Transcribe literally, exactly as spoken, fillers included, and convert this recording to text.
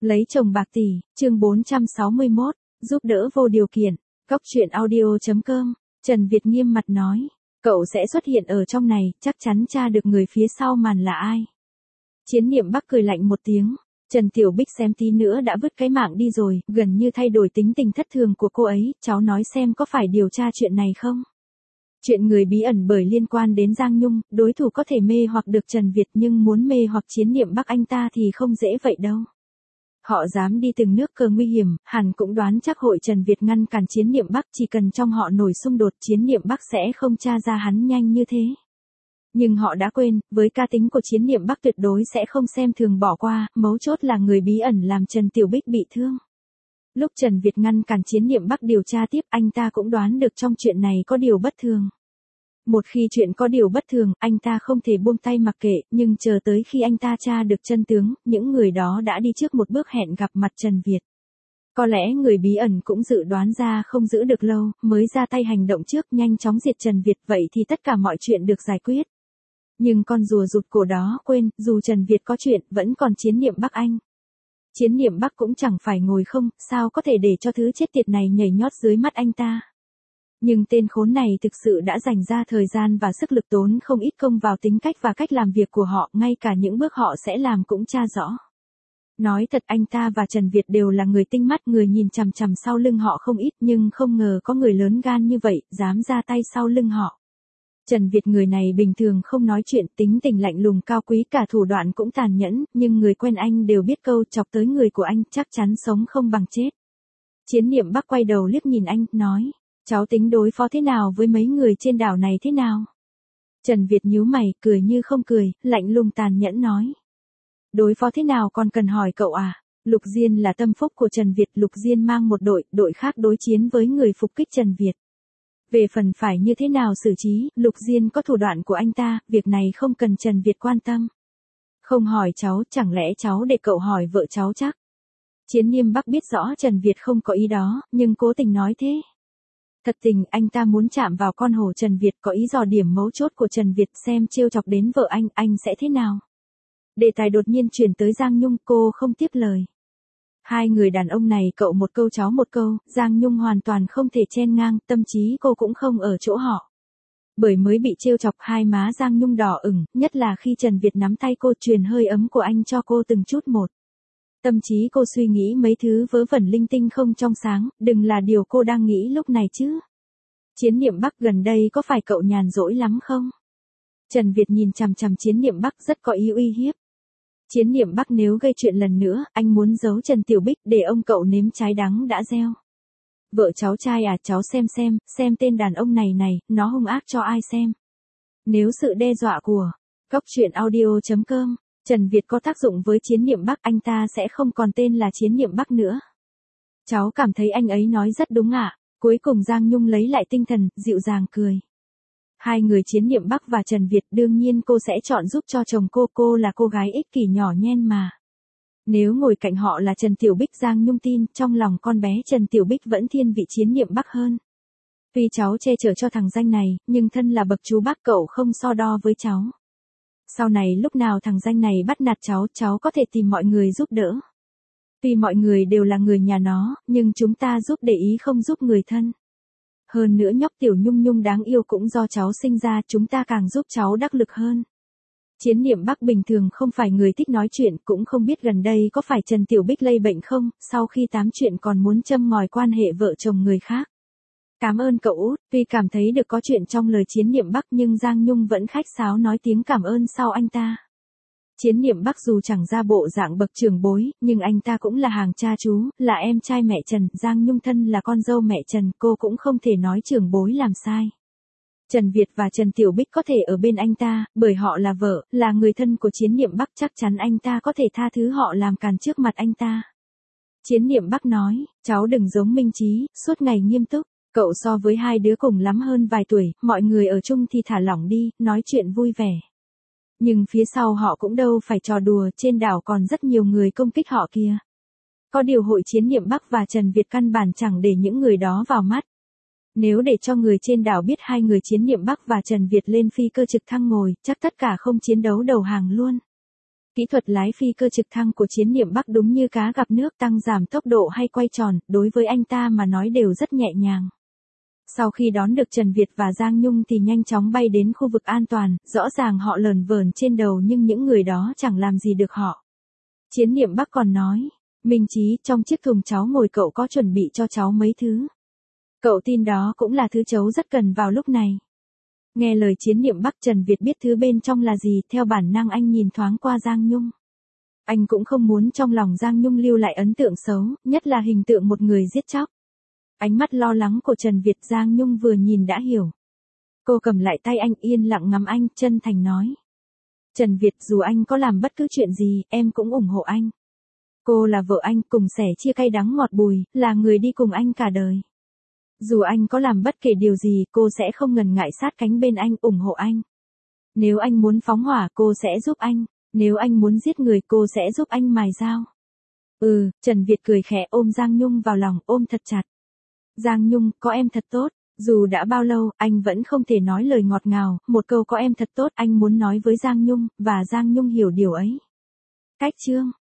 Lấy chồng bạc tỷ, chương bốn trăm sáu mươi mốt, giúp đỡ vô điều kiện. Cóc truyện audio chấm com, Trần Việt nghiêm mặt nói, cậu sẽ xuất hiện ở trong này, chắc chắn tra được người phía sau màn là ai. Chiến Niệm Bắc cười lạnh một tiếng, Trần Tiểu Bích xém tí nữa đã vứt cái mạng đi rồi, gần như thay đổi tính tình thất thường của cô ấy, cháu nói xem có phải điều tra chuyện này không? Chuyện người bí ẩn bởi liên quan đến Giang Nhung, đối thủ có thể mê hoặc được Trần Việt nhưng muốn mê hoặc Chiến Niệm Bắc anh ta thì không dễ vậy đâu. Họ dám đi từng nước cờ nguy hiểm, hẳn cũng đoán chắc hội Trần Việt ngăn cản Chiến Niệm Bắc, chỉ cần trong họ nổi xung đột Chiến Niệm Bắc sẽ không tra ra hắn nhanh như thế. Nhưng họ đã quên, với cá tính của Chiến Niệm Bắc tuyệt đối sẽ không xem thường bỏ qua, mấu chốt là người bí ẩn làm Trần Tiểu Bích bị thương. Lúc Trần Việt ngăn cản Chiến Niệm Bắc điều tra tiếp, anh ta cũng đoán được trong chuyện này có điều bất thường. Một khi chuyện có điều bất thường, anh ta không thể buông tay mặc kệ, nhưng chờ tới khi anh ta tra được chân tướng, những người đó đã đi trước một bước hẹn gặp mặt Trần Việt. Có lẽ người bí ẩn cũng dự đoán ra không giữ được lâu, mới ra tay hành động trước, nhanh chóng diệt Trần Việt, vậy thì tất cả mọi chuyện được giải quyết. Nhưng con rùa rụt cổ đó quên, dù Trần Việt có chuyện, vẫn còn Chiến Niệm Bắc anh. Chiến Niệm Bắc cũng chẳng phải ngồi không, sao có thể để cho thứ chết tiệt này nhảy nhót dưới mắt anh ta. Nhưng tên khốn này thực sự đã dành ra thời gian và sức lực tốn không ít công vào tính cách và cách làm việc của họ, ngay cả những bước họ sẽ làm cũng tra rõ. Nói thật, anh ta và Trần Việt đều là người tinh mắt, người nhìn chằm chằm sau lưng họ không ít, nhưng không ngờ có người lớn gan như vậy, dám ra tay sau lưng họ. Trần Việt người này bình thường không nói chuyện, tính tình lạnh lùng cao quý, cả thủ đoạn cũng tàn nhẫn, nhưng người quen anh đều biết câu chọc tới người của anh chắc chắn sống không bằng chết. Chiến Niệm Bắc quay đầu liếc nhìn anh, nói, cháu tính đối phó thế nào với mấy người trên đảo này thế nào? Trần Việt nhíu mày, cười như không cười, lạnh lùng tàn nhẫn nói. Đối phó thế nào còn cần hỏi cậu à? Lục Diên là tâm phúc của Trần Việt, Lục Diên mang một đội, đội khác đối chiến với người phục kích Trần Việt. Về phần phải như thế nào xử trí, Lục Diên có thủ đoạn của anh ta, việc này không cần Trần Việt quan tâm. Không hỏi cháu, chẳng lẽ cháu để cậu hỏi vợ cháu chắc? Chiến Niệm Bắc biết rõ Trần Việt không có ý đó, nhưng cố tình nói thế. Thật tình anh ta muốn chạm vào con hổ Trần Việt, có ý dò điểm mấu chốt của Trần Việt, xem trêu chọc đến vợ anh, anh sẽ thế nào. Đề tài đột nhiên chuyển tới Giang Nhung, cô không tiếp lời. Hai người đàn ông này cậu một câu cháu một câu, Giang Nhung hoàn toàn không thể chen ngang, tâm trí cô cũng không ở chỗ họ. Bởi mới bị trêu chọc, hai má Giang Nhung đỏ ửng, nhất là khi Trần Việt nắm tay cô, truyền hơi ấm của anh cho cô từng chút một. Tâm trí cô suy nghĩ mấy thứ vớ vẩn linh tinh không trong sáng, đừng là điều cô đang nghĩ lúc này chứ. Chiến Niệm Bắc, gần đây có phải cậu nhàn rỗi lắm không? Trần Việt nhìn chằm chằm Chiến Niệm Bắc, rất có ý uy hiếp. Chiến Niệm Bắc, nếu gây chuyện lần nữa, anh muốn giấu Trần Tiểu Bích để ông cậu nếm trái đắng đã gieo. Vợ cháu trai à, cháu xem xem, xem tên đàn ông này này, nó hung ác cho ai xem. Nếu sự đe dọa của Cóc truyện audio chấm com, Trần Việt có tác dụng với Chiến Niệm Bắc, anh ta sẽ không còn tên là Chiến Niệm Bắc nữa. Cháu cảm thấy anh ấy nói rất đúng ạ. Cuối cùng Giang Nhung lấy lại tinh thần, dịu dàng cười. Hai người Chiến Niệm Bắc và Trần Việt, đương nhiên cô sẽ chọn giúp cho chồng cô, cô là cô gái ích kỷ nhỏ nhen mà. Nếu ngồi cạnh họ là Trần Tiểu Bích, Giang Nhung tin, trong lòng con bé Trần Tiểu Bích vẫn thiên vị Chiến Niệm Bắc hơn. Tuy cháu che chở cho thằng danh này, nhưng thân là bậc chú bác cậu không so đo với cháu. Sau này lúc nào thằng danh này bắt nạt cháu, cháu có thể tìm mọi người giúp đỡ. Tuy mọi người đều là người nhà nó, nhưng chúng ta giúp để ý không giúp người thân. Hơn nữa nhóc Tiểu Nhung Nhung đáng yêu cũng do cháu sinh ra, chúng ta càng giúp cháu đắc lực hơn. Chiến Niệm Bắc bình thường không phải người thích nói chuyện, cũng không biết gần đây có phải Trần Tiểu Bích lây bệnh không, sau khi tám chuyện còn muốn châm ngòi quan hệ vợ chồng người khác. Cảm ơn cậu út, tuy cảm thấy được có chuyện trong lời Chiến Niệm Bắc nhưng Giang Nhung vẫn khách sáo nói tiếng cảm ơn sau anh ta. Chiến Niệm Bắc dù chẳng ra bộ dạng bậc trưởng bối, nhưng anh ta cũng là hàng cha chú, là em trai mẹ Trần, Giang Nhung thân là con dâu mẹ Trần, cô cũng không thể nói trưởng bối làm sai. Trần Việt và Trần Tiểu Bích có thể ở bên anh ta, bởi họ là vợ, là người thân của Chiến Niệm Bắc, chắc chắn anh ta có thể tha thứ họ làm càn trước mặt anh ta. Chiến Niệm Bắc nói, cháu đừng giống Minh Trí, suốt ngày nghiêm túc, cậu so với hai đứa cùng lắm hơn vài tuổi, mọi người ở chung thì thả lỏng đi, nói chuyện vui vẻ. Nhưng phía sau họ cũng đâu phải trò đùa, trên đảo còn rất nhiều người công kích họ kìa. Có điều hội Chiến Niệm Bắc và Trần Việt căn bản chẳng để những người đó vào mắt. Nếu để cho người trên đảo biết hai người Chiến Niệm Bắc và Trần Việt lên phi cơ trực thăng ngồi, chắc tất cả không chiến đấu đầu hàng luôn. Kỹ thuật lái phi cơ trực thăng của Chiến Niệm Bắc đúng như cá gặp nước, tăng giảm tốc độ hay quay tròn, đối với anh ta mà nói đều rất nhẹ nhàng. Sau khi đón được Trần Việt và Giang Nhung thì nhanh chóng bay đến khu vực an toàn, rõ ràng họ lờn vờn trên đầu nhưng những người đó chẳng làm gì được họ. Chiến Niệm Bắc còn nói, Minh Chí, trong chiếc thùng cháu ngồi cậu có chuẩn bị cho cháu mấy thứ. Cậu tin đó cũng là thứ cháu rất cần vào lúc này. Nghe lời Chiến Niệm Bắc, Trần Việt biết thứ bên trong là gì, theo bản năng anh nhìn thoáng qua Giang Nhung. Anh cũng không muốn trong lòng Giang Nhung lưu lại ấn tượng xấu, nhất là hình tượng một người giết chóc. Ánh mắt lo lắng của Trần Việt Giang Nhung vừa nhìn đã hiểu. Cô cầm lại tay anh yên lặng ngắm anh, chân thành nói. Trần Việt, dù anh có làm bất cứ chuyện gì, em cũng ủng hộ anh. Cô là vợ anh, cùng sẻ chia cay đắng ngọt bùi, là người đi cùng anh cả đời. Dù anh có làm bất kể điều gì, cô sẽ không ngần ngại sát cánh bên anh, ủng hộ anh. Nếu anh muốn phóng hỏa, cô sẽ giúp anh. Nếu anh muốn giết người, cô sẽ giúp anh mài dao. Ừ, Trần Việt cười khẽ ôm Giang Nhung vào lòng, ôm thật chặt. Giang Nhung, có em thật tốt. Dù đã bao lâu, anh vẫn không thể nói lời ngọt ngào, một câu có em thật tốt anh muốn nói với Giang Nhung, và Giang Nhung hiểu điều ấy. Cách chương